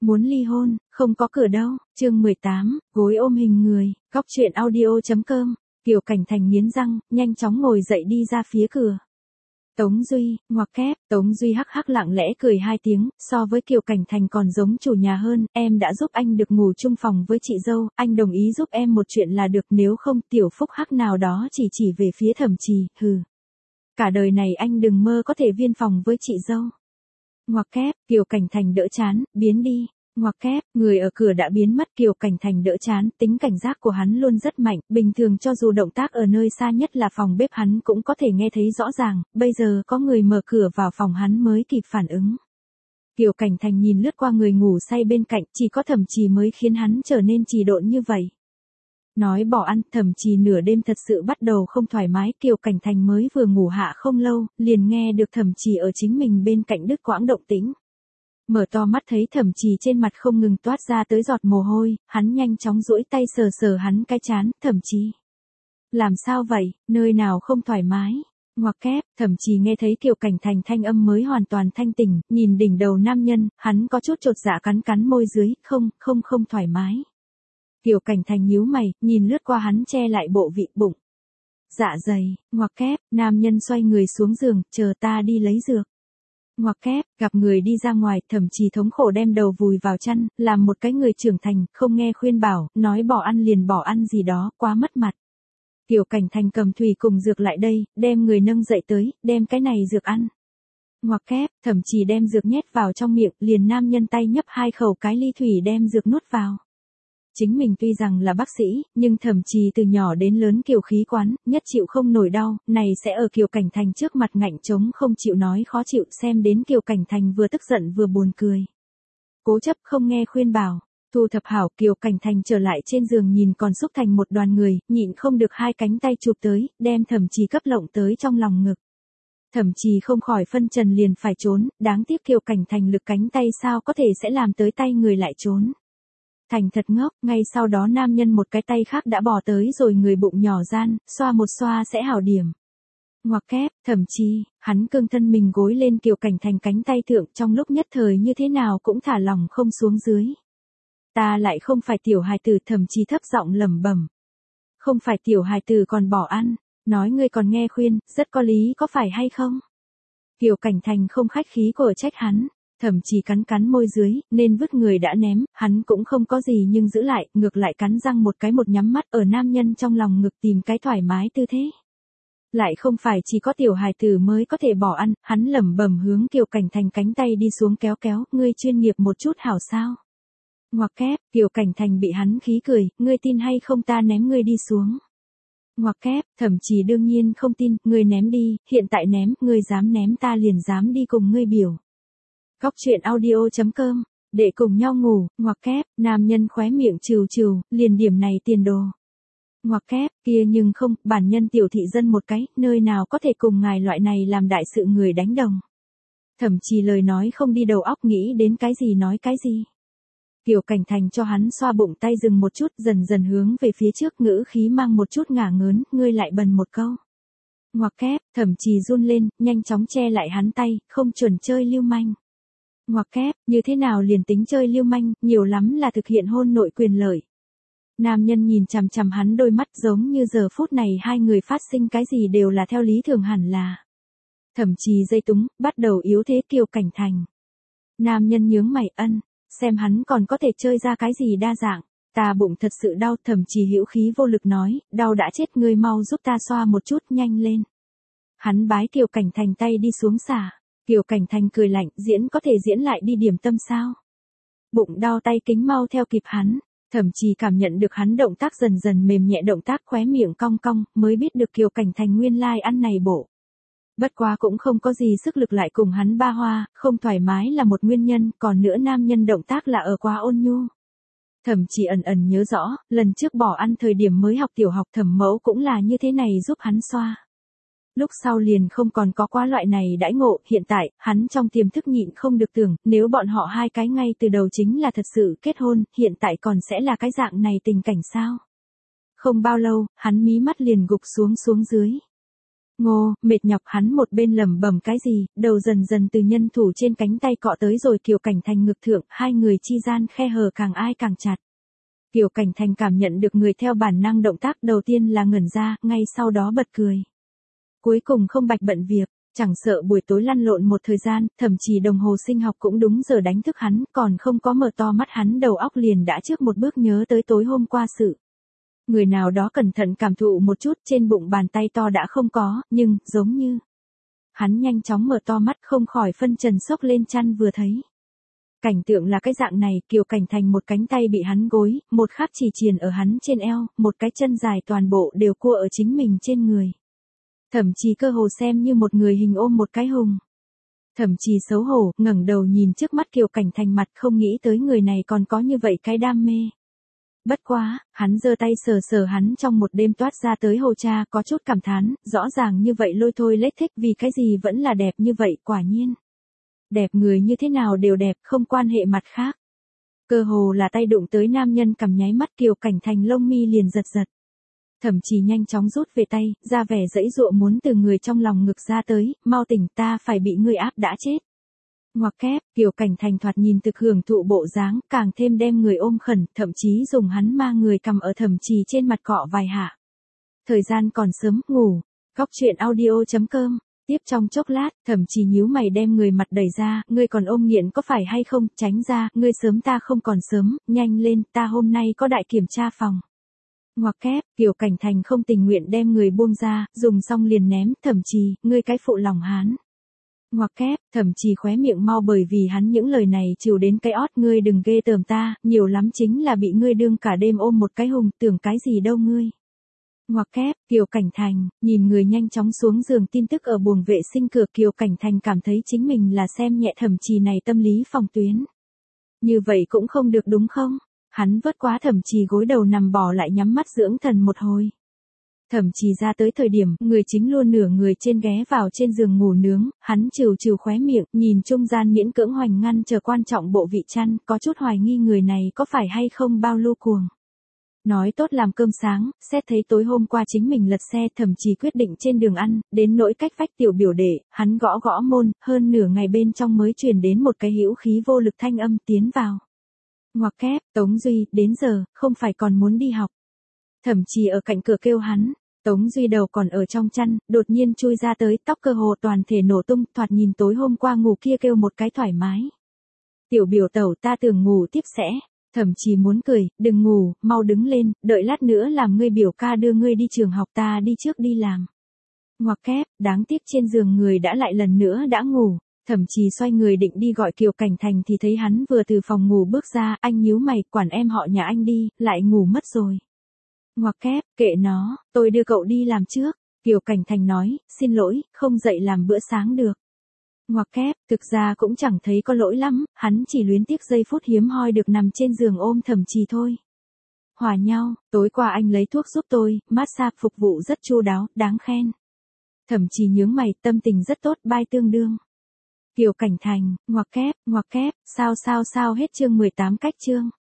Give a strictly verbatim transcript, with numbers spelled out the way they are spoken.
Muốn ly hôn, không có cửa đâu, chương mười tám, gối ôm hình người, góc chuyện audio.com, Kiều Cảnh Thành nghiến răng, nhanh chóng ngồi dậy đi ra phía cửa. Tống Duy, ngoặc kép, Tống Duy hắc hắc lặng lẽ cười hai tiếng, so với Kiều Cảnh Thành còn giống chủ nhà hơn, em đã giúp anh được ngủ chung phòng với chị dâu, anh đồng ý giúp em một chuyện là được, nếu không tiểu phúc hắc nào đó chỉ chỉ về phía Thẩm Trì, hừ. Cả đời này anh đừng mơ có thể viên phòng với chị dâu. Ngoặc kép, Kiều Cảnh Thành đỡ chán, biến đi. Ngoặc kép, người ở cửa đã biến mất. Kiều Cảnh Thành đỡ chán, tính cảnh giác của hắn luôn rất mạnh, bình thường cho dù động tác ở nơi xa nhất là phòng bếp hắn cũng có thể nghe thấy rõ ràng, bây giờ có người mở cửa vào phòng hắn mới kịp phản ứng. Kiều Cảnh Thành nhìn lướt qua người ngủ say bên cạnh, chỉ có Thẩm Trì mới khiến hắn trở nên trì độn như vậy. Nói bỏ ăn, Thẩm Trì nửa đêm thật sự bắt đầu không thoải mái, Kiều Cảnh Thành mới vừa ngủ hạ không lâu, liền nghe được Thẩm Trì ở chính mình bên cạnh đứt quãng động tĩnh. Mở to mắt thấy Thẩm Trì trên mặt không ngừng toát ra tới giọt mồ hôi, hắn nhanh chóng duỗi tay sờ sờ hắn cái trán, Thẩm Trì. Làm sao vậy, nơi nào không thoải mái? Ngoặc kép, Thẩm Trì nghe thấy Kiều Cảnh Thành thanh âm mới hoàn toàn thanh tỉnh, nhìn đỉnh đầu nam nhân, hắn có chút chột dạ cắn cắn môi dưới, không, không không thoải mái. Kiều Cảnh Thành nhíu mày, nhìn lướt qua hắn che lại bộ vị bụng. Dạ dày, ngoặc kép, nam nhân xoay người xuống giường, chờ ta đi lấy dược. Ngoặc kép, gặp người đi ra ngoài, Thẩm Trì thống khổ đem đầu vùi vào chăn, làm một cái người trưởng thành, không nghe khuyên bảo, nói bỏ ăn liền bỏ ăn gì đó, quá mất mặt. Kiều Cảnh Thành cầm thủy cùng dược lại đây, đem người nâng dậy tới, đem cái này dược ăn. Ngoặc kép, Thẩm Trì đem dược nhét vào trong miệng, liền nam nhân tay nhấp hai khẩu cái ly thủy đem dược nuốt vào. Chính mình tuy rằng là bác sĩ, nhưng Thẩm Trì từ nhỏ đến lớn kiều khí quán, nhất chịu không nổi đau, này sẽ ở Kiều Cảnh Thành trước mặt ngạnh trống không chịu nói khó chịu, xem đến Kiều Cảnh Thành vừa tức giận vừa buồn cười. Cố chấp không nghe khuyên bảo, thu thập hảo, Kiều Cảnh Thành trở lại trên giường nhìn còn xúc thành một đoàn người, nhịn không được hai cánh tay chụp tới, đem Thẩm Trì cấp lộng tới trong lòng ngực. Thẩm Trì không khỏi phân trần liền phải trốn, đáng tiếc Kiều Cảnh Thành lực cánh tay sao có thể sẽ làm tới tay người lại trốn. Thành thật ngốc, ngay sau đó nam nhân một cái tay khác đã bỏ tới rồi người bụng nhỏ gian, xoa một xoa sẽ hảo điểm. Ngoặc kép, Thẩm Trì, hắn cương thân mình gối lên Kiều Cảnh Thành cánh tay thượng, trong lúc nhất thời như thế nào cũng thả lỏng không xuống dưới. Ta lại không phải tiểu hài tử, Thẩm Trì thấp giọng lẩm bẩm. Không phải tiểu hài tử còn bỏ ăn, nói ngươi còn nghe khuyên, rất có lý có phải hay không? Kiều Cảnh Thành không khách khí của trách hắn. Thẩm Trì cắn cắn môi dưới, nên vứt người đã ném, hắn cũng không có gì nhưng giữ lại, ngược lại cắn răng một cái một nhắm mắt ở nam nhân trong lòng ngực tìm cái thoải mái tư thế. Lại không phải chỉ có tiểu hài tử mới có thể bỏ ăn, hắn lẩm bẩm hướng Kiều Cảnh Thành cánh tay đi xuống kéo kéo, ngươi chuyên nghiệp một chút hảo sao. Ngoặc kép, Kiều Cảnh Thành bị hắn khí cười, ngươi tin hay không ta ném ngươi đi xuống. Ngoặc kép, Thẩm Trì đương nhiên không tin, ngươi ném đi, hiện tại ném, ngươi dám ném ta liền dám đi cùng ngươi biểu. Góc chuyện audio.com, để cùng nhau ngủ, ngoặc kép, nam nhân khóe miệng trừ trừ, liền điểm này tiền đồ. Ngoặc kép, kia nhưng không, bản nhân tiểu thị dân một cái, nơi nào có thể cùng ngài loại này làm đại sự người đánh đồng. Thẩm Trì lời nói không đi đầu óc, nghĩ đến cái gì nói cái gì. Kiều Cảnh Thành cho hắn xoa bụng tay dừng một chút, dần dần hướng về phía trước, ngữ khí mang một chút ngả ngớn, ngươi lại bần một câu. Ngoặc kép, Thẩm Trì run lên, nhanh chóng che lại hắn tay, không chuẩn chơi lưu manh. Ngoặc kép, như thế nào liền tính chơi lưu manh, nhiều lắm là thực hiện hôn nội quyền lợi. Nam nhân nhìn chằm chằm hắn đôi mắt giống như giờ phút này hai người phát sinh cái gì đều là theo lý thường hẳn là. Thẩm Trì dây túng, bắt đầu yếu thế Kiều Cảnh Thành. Nam nhân nhướng mày, ân, xem hắn còn có thể chơi ra cái gì đa dạng. Ta bụng thật sự đau, Thẩm Trì hữu khí vô lực nói, đau đã chết, ngươi mau giúp ta xoa một chút, nhanh lên. Hắn bái Kiều Cảnh Thành tay đi xuống xả. Kiều Cảnh Thành cười lạnh, diễn có thể diễn lại đi điểm tâm sao? Bụng đau tay kính mau theo kịp hắn, Thẩm Trì cảm nhận được hắn động tác dần dần mềm nhẹ, động tác khóe miệng cong cong, mới biết được Kiều Cảnh Thành nguyên lai ăn này bộ. Bất quá cũng không có gì sức lực lại cùng hắn ba hoa, không thoải mái là một nguyên nhân, còn nữa nam nhân động tác là ở quá ôn nhu. Thẩm Trì ẩn ẩn nhớ rõ, lần trước bỏ ăn thời điểm mới học tiểu học Thẩm mẫu cũng là như thế này giúp hắn xoa. Lúc sau liền không còn có quá loại này đãi ngộ, hiện tại, hắn trong tiềm thức nhịn không được tưởng, nếu bọn họ hai cái ngay từ đầu chính là thật sự kết hôn, hiện tại còn sẽ là cái dạng này tình cảnh sao? Không bao lâu, hắn mí mắt liền gục xuống xuống dưới. Ngô, mệt nhọc hắn một bên lẩm bẩm cái gì, đầu dần dần từ nhân thủ trên cánh tay cọ tới rồi Kiều Cảnh Thành ngực thượng, hai người chi gian khe hở càng ai càng chặt. Kiều Cảnh Thành cảm nhận được người theo bản năng động tác đầu tiên là ngẩn ra, ngay sau đó bật cười. Cuối cùng không bạch bận việc, chẳng sợ buổi tối lăn lộn một thời gian, thậm chí đồng hồ sinh học cũng đúng giờ đánh thức hắn, còn không có mở to mắt hắn đầu óc liền đã trước một bước nhớ tới tối hôm qua sự. Người nào đó cẩn thận cảm thụ một chút, trên bụng bàn tay to đã không có, nhưng, giống như. Hắn nhanh chóng mở to mắt không khỏi phân trần sốc lên chăn vừa thấy. Cảnh tượng là cái dạng này, Kiều Cảnh Thành một cánh tay bị hắn gối, một khác chỉ triền ở hắn trên eo, một cái chân dài toàn bộ đều cua ở chính mình trên người. Thậm chí cơ hồ xem như một người hình ôm một cái hùng. Thậm chí xấu hổ, ngẩng đầu nhìn trước mắt Kiều Cảnh Thành mặt không nghĩ tới người này còn có như vậy cái đam mê. Bất quá, hắn giơ tay sờ sờ hắn trong một đêm toát ra tới hồ cha có chút cảm thán, rõ ràng như vậy lôi thôi lết thích vì cái gì vẫn là đẹp như vậy quả nhiên. Đẹp người như thế nào đều đẹp không quan hệ mặt khác. Cơ hồ là tay đụng tới nam nhân cầm nháy mắt Kiều Cảnh Thành lông mi liền giật giật. Thậm chí nhanh chóng rút về tay, ra vẻ dãy dụa muốn từ người trong lòng ngực ra tới, mau tỉnh ta phải bị ngươi áp đã chết. Ngoặc kép, Kiều Cảnh Thành thoạt nhìn thực hưởng thụ bộ dáng, càng thêm đem người ôm khẩn, thậm chí dùng hắn ma người cầm ở thậm chí trên mặt cọ vài hạ. Thời gian còn sớm, ngủ. Góc truyện audio chấm com. Tiếp trong chốc lát, thậm chí nhíu mày đem người mặt đẩy ra, ngươi còn ôm nghiện có phải hay không, tránh ra, ngươi sớm ta không còn sớm, nhanh lên, ta hôm nay có đại kiểm tra phòng. Ngoặc kép, Kiều Cảnh Thành không tình nguyện đem người buông ra, dùng xong liền ném, thậm chí, ngươi cái phụ lòng hán. Ngoặc kép, thậm chí khóe miệng mau bởi vì hắn những lời này chịu đến cái ót ngươi đừng ghê tởm ta, nhiều lắm chính là bị ngươi đương cả đêm ôm một cái hùng, tưởng cái gì đâu ngươi. Ngoặc kép, Kiều Cảnh Thành, nhìn người nhanh chóng xuống giường tin tức ở buồng vệ sinh cửa Kiều Cảnh Thành cảm thấy chính mình là xem nhẹ thậm chí này tâm lý phòng tuyến. Như vậy cũng không được đúng không? Hắn vớt quá thậm chí gối đầu nằm bò lại nhắm mắt dưỡng thần một hồi. Thậm chí ra tới thời điểm, người chính luôn nửa người trên ghé vào trên giường ngủ nướng, hắn trừ trừ khóe miệng, nhìn trung gian miễn cưỡng hoành ngăn chờ quan trọng bộ vị chăn, có chút hoài nghi người này có phải hay không bao lưu cuồng. Nói tốt làm cơm sáng, xét thấy tối hôm qua chính mình lật xe thậm chí quyết định trên đường ăn, đến nỗi cách vách tiểu biểu đệ, hắn gõ gõ môn, hơn nửa ngày bên trong mới truyền đến một cái hữu khí vô lực thanh âm tiến vào. Ngoặc kép, Tống Duy, đến giờ, không phải còn muốn đi học. Thậm chí ở cạnh cửa kêu hắn, Tống Duy đầu còn ở trong chăn, đột nhiên chui ra tới, tóc cơ hồ toàn thể nổ tung, thoạt nhìn tối hôm qua ngủ kia kêu một cái thoải mái. Tiểu biểu tẩu ta tưởng ngủ tiếp sẽ, thậm chí muốn cười, đừng ngủ, mau đứng lên, đợi lát nữa làm ngươi biểu ca đưa ngươi đi trường học ta đi trước đi làm. Ngoặc kép, đáng tiếc trên giường người đã lại lần nữa đã ngủ. Thậm chí xoay người định đi gọi Kiều Cảnh Thành thì thấy hắn vừa từ phòng ngủ bước ra, anh nhíu mày, quản em họ nhà anh đi, lại ngủ mất rồi. Ngoặc kép, kệ nó, tôi đưa cậu đi làm trước. Kiều Cảnh Thành nói, xin lỗi, không dậy làm bữa sáng được. Ngoặc kép, thực ra cũng chẳng thấy có lỗi lắm, hắn chỉ luyến tiếc giây phút hiếm hoi được nằm trên giường ôm thậm chí thôi. Hòa nhau, tối qua anh lấy thuốc giúp tôi, massage phục vụ rất chu đáo, đáng khen. Thậm chí nhướng mày, tâm tình rất tốt, bye tương đương. Kiều Cảnh Thành, ngoặc kép, ngoặc kép, sao sao sao hết chương mười tám cách chương.